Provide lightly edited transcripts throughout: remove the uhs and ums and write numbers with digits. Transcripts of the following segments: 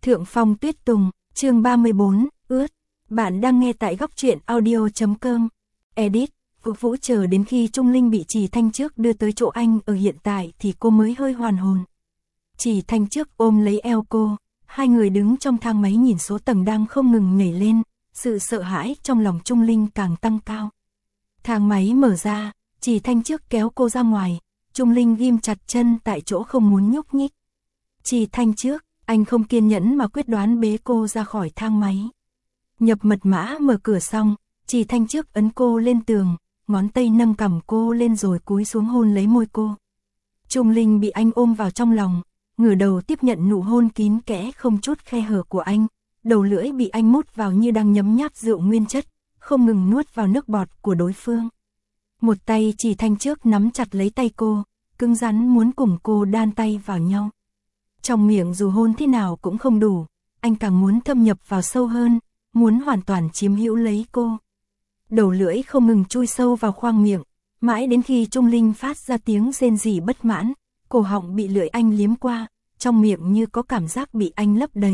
Thượng Phong Tuyết Tùng, chương 34, ướt. Bạn đang nghe tại góc truyện audio.com. Edit, Vũ chờ đến khi Trung Linh bị Trì Thanh Trước đưa tới chỗ anh ở hiện tại thì cô mới hơi hoàn hồn. Trì Thanh Trước ôm lấy eo cô, hai người đứng trong thang máy nhìn số tầng đang không ngừng nhảy lên, sự sợ hãi trong lòng Trung Linh càng tăng cao. Thang máy mở ra, Trì Thanh Trước kéo cô ra ngoài, Trung Linh ghim chặt chân tại chỗ không muốn nhúc nhích. Trì Thanh Trước, anh không kiên nhẫn mà quyết đoán bế cô ra khỏi thang máy. Nhập mật mã mở cửa xong, Trì Thanh Trước ấn cô lên tường, ngón tay nâng cằm cô lên rồi cúi xuống hôn lấy môi cô. Trung Linh bị anh ôm vào trong lòng, ngửa đầu tiếp nhận nụ hôn kín kẽ không chút khe hở của anh, đầu lưỡi bị anh mút vào như đang nhấm nháp rượu nguyên chất, không ngừng nuốt vào nước bọt của đối phương. Một tay Trì Thanh Trước nắm chặt lấy tay cô, cứng rắn muốn cùng cô đan tay vào nhau. Trong miệng dù hôn thế nào cũng không đủ, anh càng muốn thâm nhập vào sâu hơn, muốn hoàn toàn chiếm hữu lấy cô. Đầu lưỡi không ngừng chui sâu vào khoang miệng, mãi đến khi Trung Linh phát ra tiếng rên rỉ bất mãn, cổ họng bị lưỡi anh liếm qua, trong miệng như có cảm giác bị anh lấp đầy.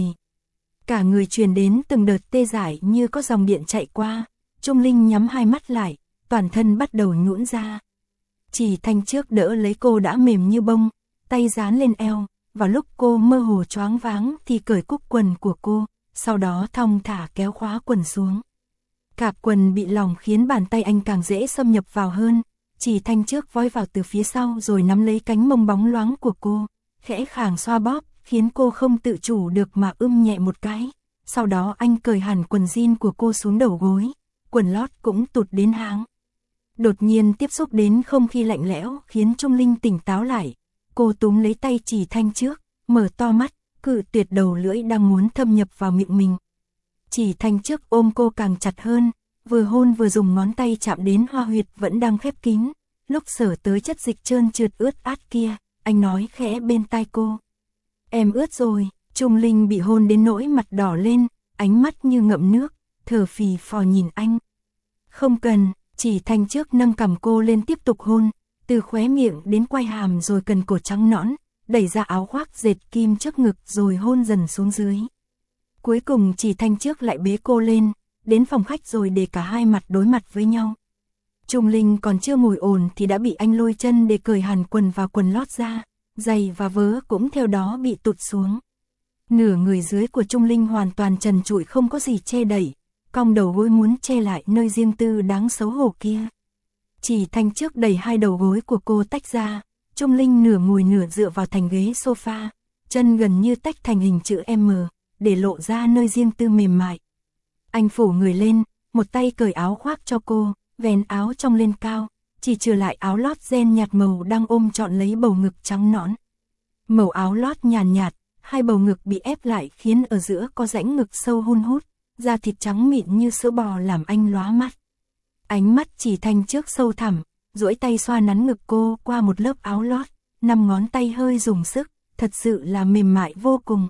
Cả người truyền đến từng đợt tê dại như có dòng điện chạy qua, Trung Linh nhắm hai mắt lại, toàn thân bắt đầu nhũn ra. Trì Thanh Trước đỡ lấy cô đã mềm như bông, tay dán lên eo, vào lúc cô mơ hồ choáng váng thì cởi cúc quần của cô, sau đó thong thả kéo khóa quần xuống. Cạp quần bị lỏng khiến bàn tay anh càng dễ xâm nhập vào hơn, Trì Thanh Trước vói vào từ phía sau rồi nắm lấy cánh mông bóng loáng của cô, khẽ khàng xoa bóp, khiến cô không tự chủ được mà nhẹ một cái. Sau đó anh cởi hẳn quần jean của cô xuống đầu gối, quần lót cũng tụt đến háng. Đột nhiên tiếp xúc đến không khí lạnh lẽo khiến Trung Linh tỉnh táo lại. Cô túm lấy tay Trì Thanh Trước, mở to mắt, cự tuyệt đầu lưỡi đang muốn thâm nhập vào miệng mình. Trì Thanh Trước ôm cô càng chặt hơn, vừa hôn vừa dùng ngón tay chạm đến hoa huyệt vẫn đang khép kín. Lúc sờ tới chất dịch trơn trượt ướt át kia, anh nói khẽ bên tai cô. Em ướt rồi. Trung Linh bị hôn đến nỗi mặt đỏ lên, ánh mắt như ngậm nước, thở phì phò nhìn anh. Không cần. Trì Thanh Trước nâng cằm cô lên tiếp tục hôn, từ khóe miệng đến quai hàm rồi cần cổ trắng nõn, đẩy ra áo khoác dệt kim trước ngực rồi hôn dần xuống dưới. Cuối cùng Trì Thanh Trước lại bế cô lên, đến phòng khách rồi để cả hai mặt đối mặt với nhau. Trung Linh còn chưa ngồi ổn thì đã bị anh lôi chân để cởi hẳn quần và quần lót ra, giày và vớ cũng theo đó bị tụt xuống. Nửa người dưới của Trung Linh hoàn toàn trần trụi không có gì che đậy, cong đầu gối muốn che lại nơi riêng tư đáng xấu hổ kia. Trì Thanh Trước đẩy hai đầu gối của cô tách ra, Trung Linh nửa ngồi nửa dựa vào thành ghế sofa, chân gần như tách thành hình chữ M, để lộ ra nơi riêng tư mềm mại. Anh phủ người lên, một tay cởi áo khoác cho cô, vén áo trong lên cao, chỉ trừ lại áo lót ren nhạt màu đang ôm trọn lấy bầu ngực trắng nõn. Màu áo lót nhàn nhạt, hai bầu ngực bị ép lại khiến ở giữa có rãnh ngực sâu hun hút, da thịt trắng mịn như sữa bò làm anh lóa mắt. Ánh mắt Trì Thanh Trước sâu thẳm, duỗi tay xoa nắn ngực cô qua một lớp áo lót, 5 ngón tay hơi dùng sức, thật sự là mềm mại vô cùng.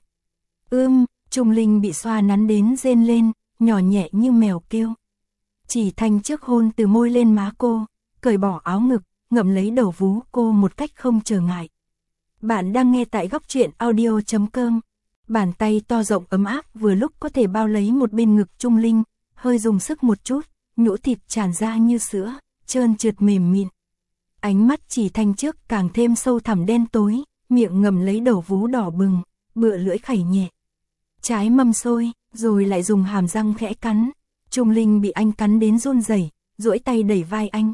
Trung Linh bị xoa nắn đến rên lên, nhỏ nhẹ như mèo kêu. Trì Thanh Trước hôn từ môi lên má cô, cởi bỏ áo ngực, ngậm lấy đầu vú cô một cách không trở ngại. Bạn đang nghe tại góc truyện audio.com. Bàn tay to rộng ấm áp vừa lúc có thể bao lấy một bên ngực Trung Linh, hơi dùng sức một chút, nhũ thịt tràn ra như sữa, trơn trượt mềm mịn. Ánh mắt Trì Thanh Trước càng thêm sâu thẳm đen tối, miệng ngậm lấy đầu vú đỏ bừng, bựa lưỡi khẩy nhẹ. Trái mâm xôi, rồi lại dùng hàm răng khẽ cắn. Trung Linh bị anh cắn đến run rẩy, duỗi tay đẩy vai anh.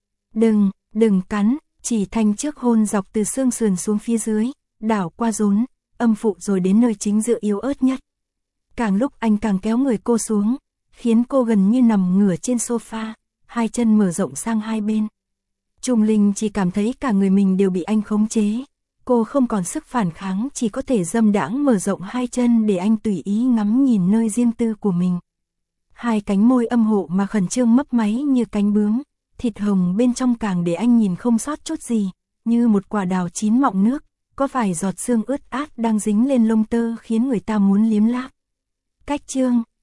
Đừng cắn. Trì Thanh Trước hôn dọc từ xương sườn xuống phía dưới, đảo qua rốn, âm phụ rồi đến nơi chính giữa yếu ớt nhất. Càng lúc anh càng kéo người cô xuống, khiến cô gần như nằm ngửa trên sofa, hai chân mở rộng sang hai bên. Trung Linh chỉ cảm thấy cả người mình đều bị anh khống chế. Cô không còn sức phản kháng, chỉ có thể dâm đãng mở rộng hai chân để anh tùy ý ngắm nhìn nơi riêng tư của mình. Hai cánh môi âm hộ mà khẩn trương mấp máy như cánh bướm, thịt hồng bên trong càng để anh nhìn không sót chút gì, như một quả đào chín mọng nước, có vài giọt sương ướt át đang dính lên lông tơ khiến người ta muốn liếm láp. Cách chương